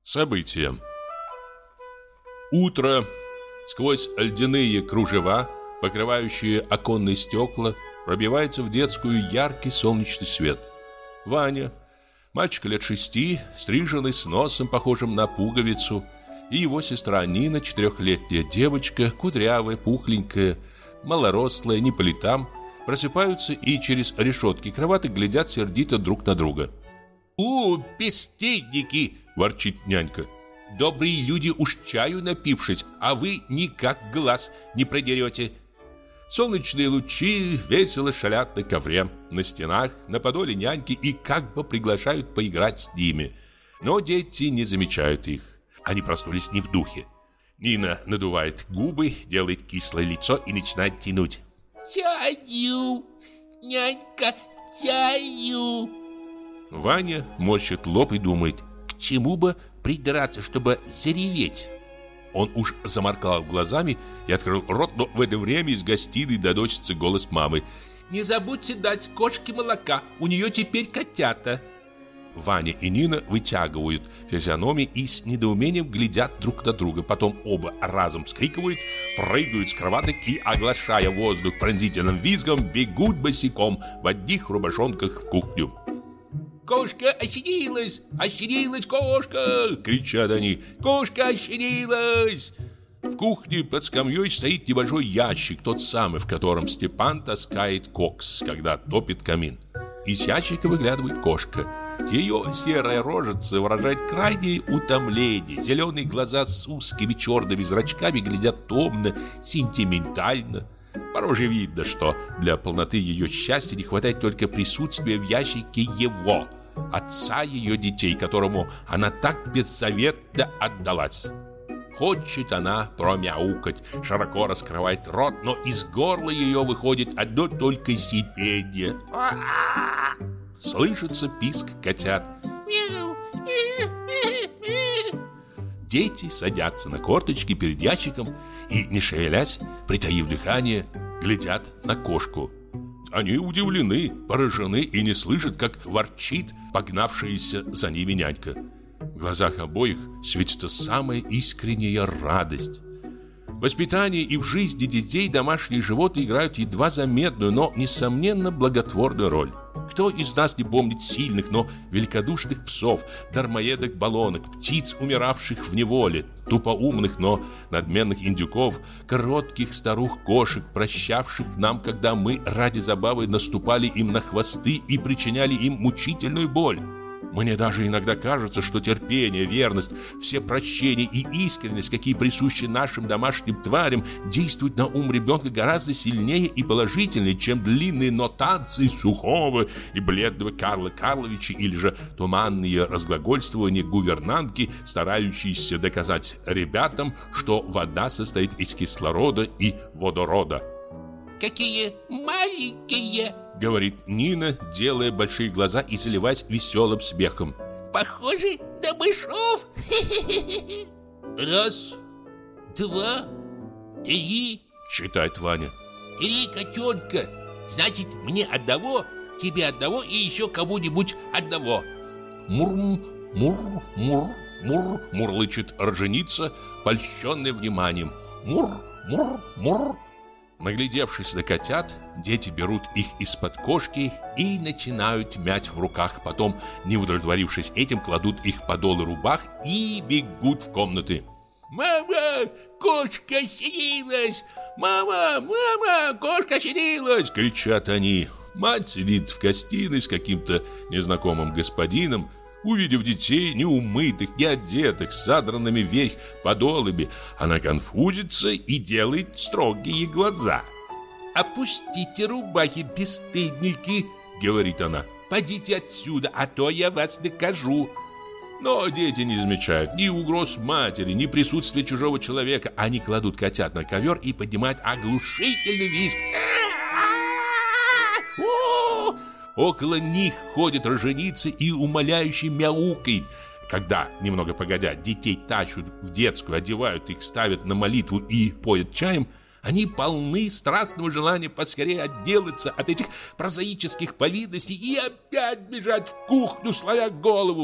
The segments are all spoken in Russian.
События. Утро. Сквозь льдяные кружева, покрывающие оконные стекла, пробивается в детскую яркий солнечный свет. Ваня, мальчик лет 6, стриженный, с носом, похожим на пуговицу, и его сестра Нина, 4-летняя девочка, кудрявая, пухленькая, малорослая, не по летам, просыпаются и через решетки кровати глядят сердито друг на друга. Бесстыдники!» – ворчит нянька. «Добрые люди уж чаю напившись, а вы никак глаз не продерете». Солнечные лучи весело шалят на ковре, на стенах, на подоле няньки и как бы приглашают поиграть с ними. Но дети не замечают их. Они проснулись не в духе. Нина надувает губы, делает кислое лицо и начинает тянуть. «Чаю! Нянька, чаю!» Ваня морщит лоб и думает, к чему бы придраться, чтобы зареветь. Он уж заморгал глазами и открыл рот, но в это время из гостиной доносится голос мамы. «Не забудьте дать кошке молока, у нее теперь котята». Ваня и Нина вытягивают физиономии и с недоумением глядят друг на друга. Потом оба разом вскрикивают, прыгают с кроваток и, оглашая воздух пронзительным визгом, бегут босиком в одних рубашонках в кухню. «Кошка ощенилась! Ощенилась кошка!» — кричат они. «Кошка ощенилась!» В кухне под скамьей стоит небольшой ящик, тот самый, в котором Степан таскает кокс, когда топит камин. Из ящика выглядывает кошка. Ее серая рожица выражает крайнее утомление. Зеленые глаза с узкими черными зрачками глядят томно, сентиментально. По роже видно, что для полноты ее счастья не хватает только присутствия в ящике его, отца ее детей, которому она так беззаветно отдалась. Хочет она промяукать, широко раскрывает рот, но из горла ее выходит одно только сипение. Слышится писк котят. Дети садятся на корточки перед ящиком и, не шевелясь, притаив дыхание, глядят на кошку. Они удивлены, поражены и не слышат, как ворчит погнавшаяся за ними нянька. В глазах обоих светится самая искренняя радость. В воспитании и в жизни детей домашние животные играют едва заметную, но, несомненно, благотворную роль. Кто из нас не помнит сильных, но великодушных псов, дармоедок-баллонок, птиц, умиравших в неволе, тупоумных, но надменных индюков, коротких старух-кошек, прощавших нам, когда мы ради забавы наступали им на хвосты и причиняли им мучительную боль? Мне даже иногда кажется, что терпение, верность, все прощения и искренность, какие присущи нашим домашним тварям, действуют на ум ребенка гораздо сильнее и положительнее, чем длинные нотации сухого и бледного Карла Карловича или же туманные разглагольствования гувернантки, старающиеся доказать ребятам, что вода состоит из кислорода и водорода. «Какие маленькие!» — говорит Нина, делая большие глаза и заливаясь веселым смехом. «Похожи на мышов!» «Раз, два, три!» — считает Ваня. «3 котенка! Значит, мне одного, тебе одного и еще кому-нибудь одного!» «Мур-мур-мур-мур!» — мурлычет роженица, польщенная вниманием. «Мур-мур-мур!» Наглядевшись на котят, дети берут их из-под кошки и начинают мять в руках. Потом, не удовлетворившись этим, кладут их в подолы рубах и бегут в комнаты. «Мама, кошка ощенилась! Мама, мама, кошка ощенилась!» — кричат они. Мать сидит в гостиной с каким-то незнакомым господином. Увидев детей, неумытых, неодетых, с задранными вверх подолами, она конфузится и делает строгие глаза. «Опустите рубахи, бесстыдники!» — говорит она. «Подите отсюда, а то я вас накажу!» Но дети не замечают ни угроз матери, ни присутствия чужого человека. Они кладут котят на ковер и поднимают оглушительный визг. Около них ходит роженица и умоляюще мяукает. Когда, немного погодя, детей тащат в детскую, одевают их, ставят на молитву и поят чаем, они полны страстного желания поскорее отделаться от этих прозаических повинностей и опять бежать в кухню, сломя голову.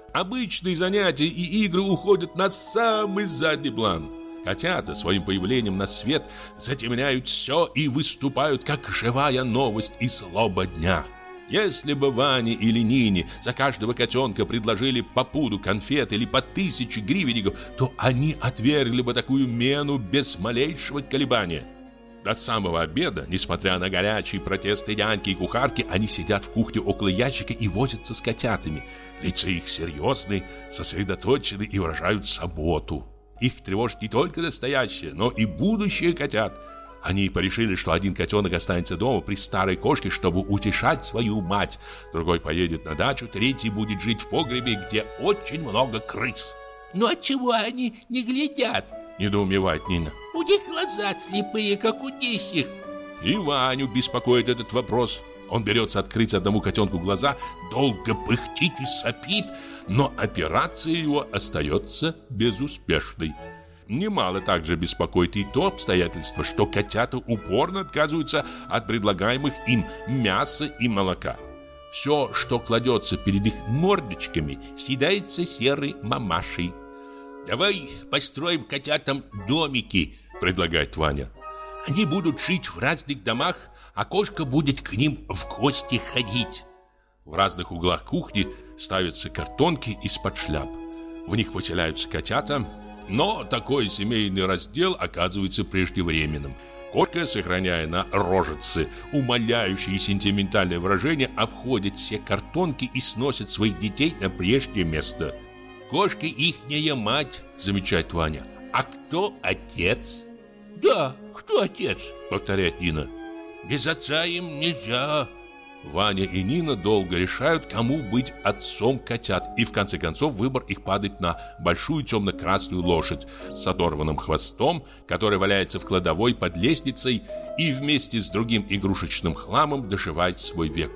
Обычные занятия и игры уходят на самый задний план. Котята своим появлением на свет затемняют все и выступают как живая новость и злоба дня. Если бы Ване или Нине за каждого котенка предложили по пуду конфет или по 1000 гривенников, то они отвергли бы такую мену без малейшего колебания. До самого обеда, несмотря на горячие протесты няньки и кухарки, они сидят в кухне около ящика и возятся с котятами. Лица их серьезны, сосредоточены и выражают заботу. Их тревожит не только настоящее, но и будущее котят. Они порешили, что один котенок останется дома при старой кошке, чтобы утешать свою мать. Другой поедет на дачу, третий будет жить в погребе, где очень много крыс. «Ну отчего они не глядят?» — недоумевает Нина. «У них глаза слепые, как у нищих». И Ваню беспокоит этот вопрос. Он берется открыть одному котенку глаза, долго пыхтит и сопит, но операция его остается безуспешной. Немало также беспокоит и то обстоятельство, что котята упорно отказываются от предлагаемых им мяса и молока. Все, что кладется перед их мордочками, съедается серой мамашей. «Давай построим котятам домики», — предлагает Ваня. «Они будут жить в разных домах, а кошка будет к ним в гости ходить». В разных углах кухни ставятся картонки из-под шляп. В них поселяются котята, но такой семейный раздел оказывается преждевременным. Кошка, сохраняя на рожице умоляющее и сентиментальное выражение, обходит все картонки и сносит своих детей на прежнее место. «Кошка ихняя мать», — замечает Ваня. «А кто отец?» «Да, кто отец?» — повторяет Нина. «Без отца им нельзя». Ваня и Нина долго решают, кому быть отцом котят, и в конце концов выбор их падает на большую темно-красную лошадь с оторванным хвостом, которая валяется в кладовой под лестницей и вместе с другим игрушечным хламом доживает свой век.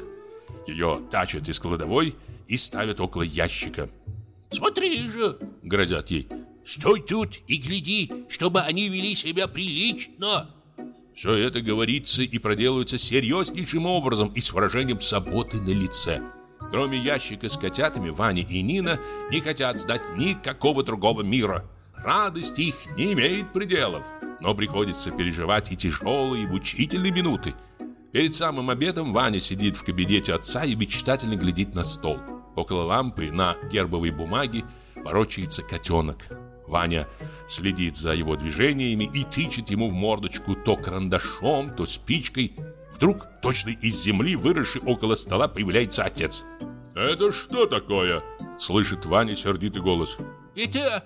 Ее тащат из кладовой и ставят около ящика. «Смотри же!» — грозят ей. «Стой тут и гляди, чтобы они вели себя прилично!» Все это говорится и проделывается серьезнейшим образом и с выражением заботы на лице. Кроме ящика с котятами, Ваня и Нина не хотят знать никакого другого мира. Радость их не имеет пределов, но приходится переживать и тяжелые, и мучительные минуты. Перед самым обедом Ваня сидит в кабинете отца и мечтательно глядит на стол. Около лампы на гербовой бумаге ворочается котенок. Ваня следит за его движениями и тычет ему в мордочку то карандашом, то спичкой. Вдруг, точно из земли, выросший около стола, появляется отец. «Это что такое?» — слышит Ваня сердитый голос. Это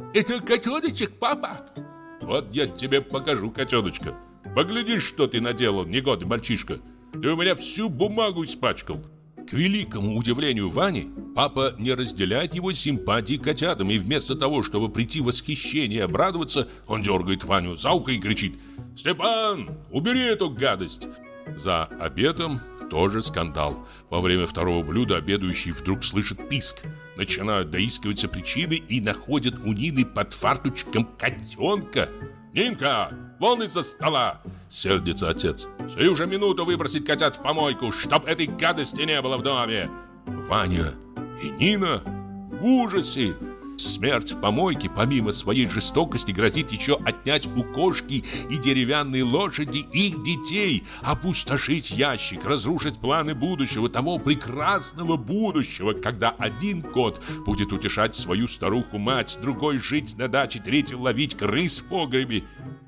котеночек, папа!» «Вот я тебе покажу котеночка. Поглядишь, что ты наделал, негодный мальчишка. Ты у меня всю бумагу испачкал». К великому удивлению Вани, папа не разделяет его симпатии к котятам, и вместо того, чтобы прийти в восхищение и обрадоваться, он дергает Ваню за ухо и кричит: «Степан, убери эту гадость!» За обедом тоже скандал. Во время второго блюда обедающий вдруг слышит писк. Начинают доискиваться причины и находят у Нины под фартучком котенка. «Нинка, вон из-за стола!» — сердится отец. «Сию же минуту выбросить котят в помойку, чтоб этой гадости не было в доме!» Ваня и Нина в ужасе. Смерть в помойке, помимо своей жестокости, грозит еще отнять у кошки и деревянной лошади их детей, опустошить ящик, разрушить планы будущего, того прекрасного будущего, когда один кот будет утешать свою старуху-мать, другой жить на даче, третий ловить крыс в погребе.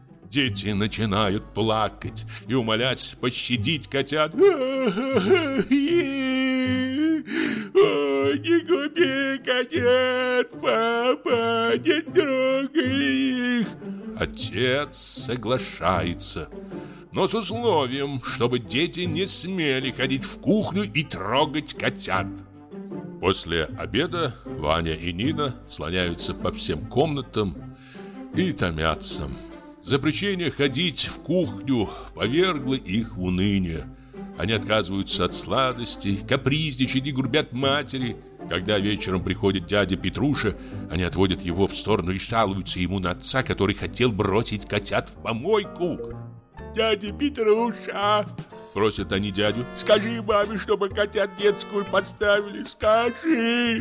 Дети начинают плакать и умолять пощадить котят. «Не губи котят, папа, не трогай их!» Отец соглашается, но с условием, чтобы дети не смели ходить в кухню и трогать котят. После обеда Ваня и Нина слоняются по всем комнатам и томятся. Запрещение ходить в кухню повергло их в уныние. Они отказываются от сладостей, капризничают и грубят матери. Когда вечером приходит дядя Петруша, они отводят его в сторону и жалуются ему на отца, который хотел бросить котят в помойку. «Дядя Петруша!» — просят они дядю. «Скажи маме, чтобы котят детскую подставили, скажи!»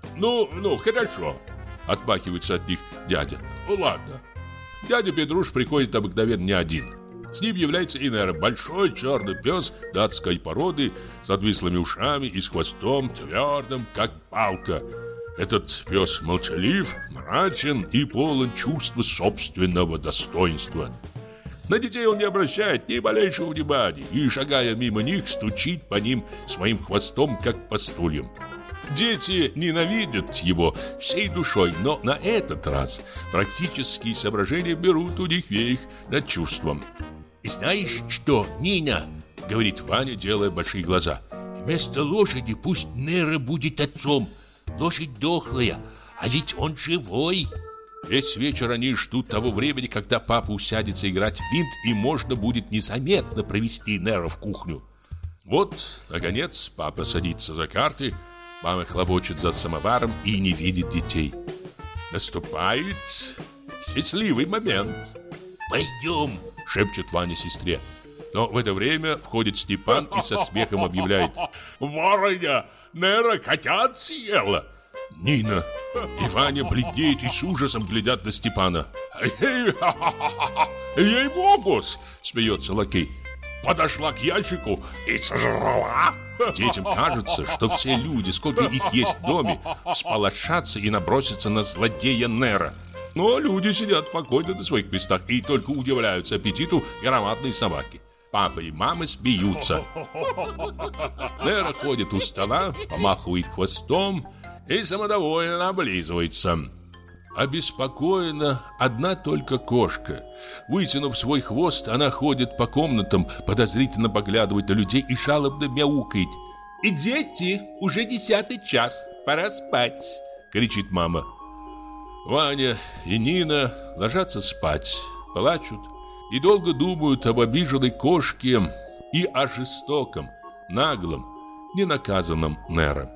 Ну, хорошо, отмахивается от них дядя. Ладно. Дядя Петруш приходит обыкновенно не один. С ним является и Нера, большой черный пес датской породы с отвислыми ушами и с хвостом твердым, как палка. Этот пес молчалив, мрачен и полон чувства собственного достоинства. На детей он не обращает ни малейшего внимания и, шагая мимо них, стучит по ним своим хвостом, как по стульям. Дети ненавидят его всей душой, но на этот раз практические соображения берут у них верх над чувством. «Знаешь что, Нина?» — говорит Ваня, делая большие глаза. «Вместо лошади пусть Нера будет отцом. Лошадь дохлая, а ведь он живой». Весь вечер они ждут того времени, когда папа усядется играть в винт, и можно будет незаметно провести Нера в кухню. Вот, наконец, папа садится за карты, мама хлопочет за самоваром и не видит детей. Наступает счастливый момент. «Пойдем», — шепчет Ваня сестре. Но в это время входит Степан и со смехом объявляет: «Барыня, Нера котят съела!» Нина и Ваня бледнеют и с ужасом глядят на Степана. «Ей-богу-с!» — смеется лакей. «Подошла к ящику и сожрала!» Детям кажется, что все люди, сколько их есть в доме, всполошатся и набросятся на злодея Нера. Но люди сидят спокойно на своих местах и только удивляются аппетиту ароматной собаки. Папа и мама смеются. Нера ходит у стола, помахивает хвостом и самодовольно облизывается. Обеспокоена одна только кошка. Вытянув свой хвост, она ходит по комнатам, подозрительно поглядывает на людей и жалобно мяукает. «Дети, уже 10-й час, пора спать!» — кричит мама. Ваня и Нина ложатся спать, плачут и долго думают об обиженной кошке и о жестоком, наглом, ненаказанном Нере.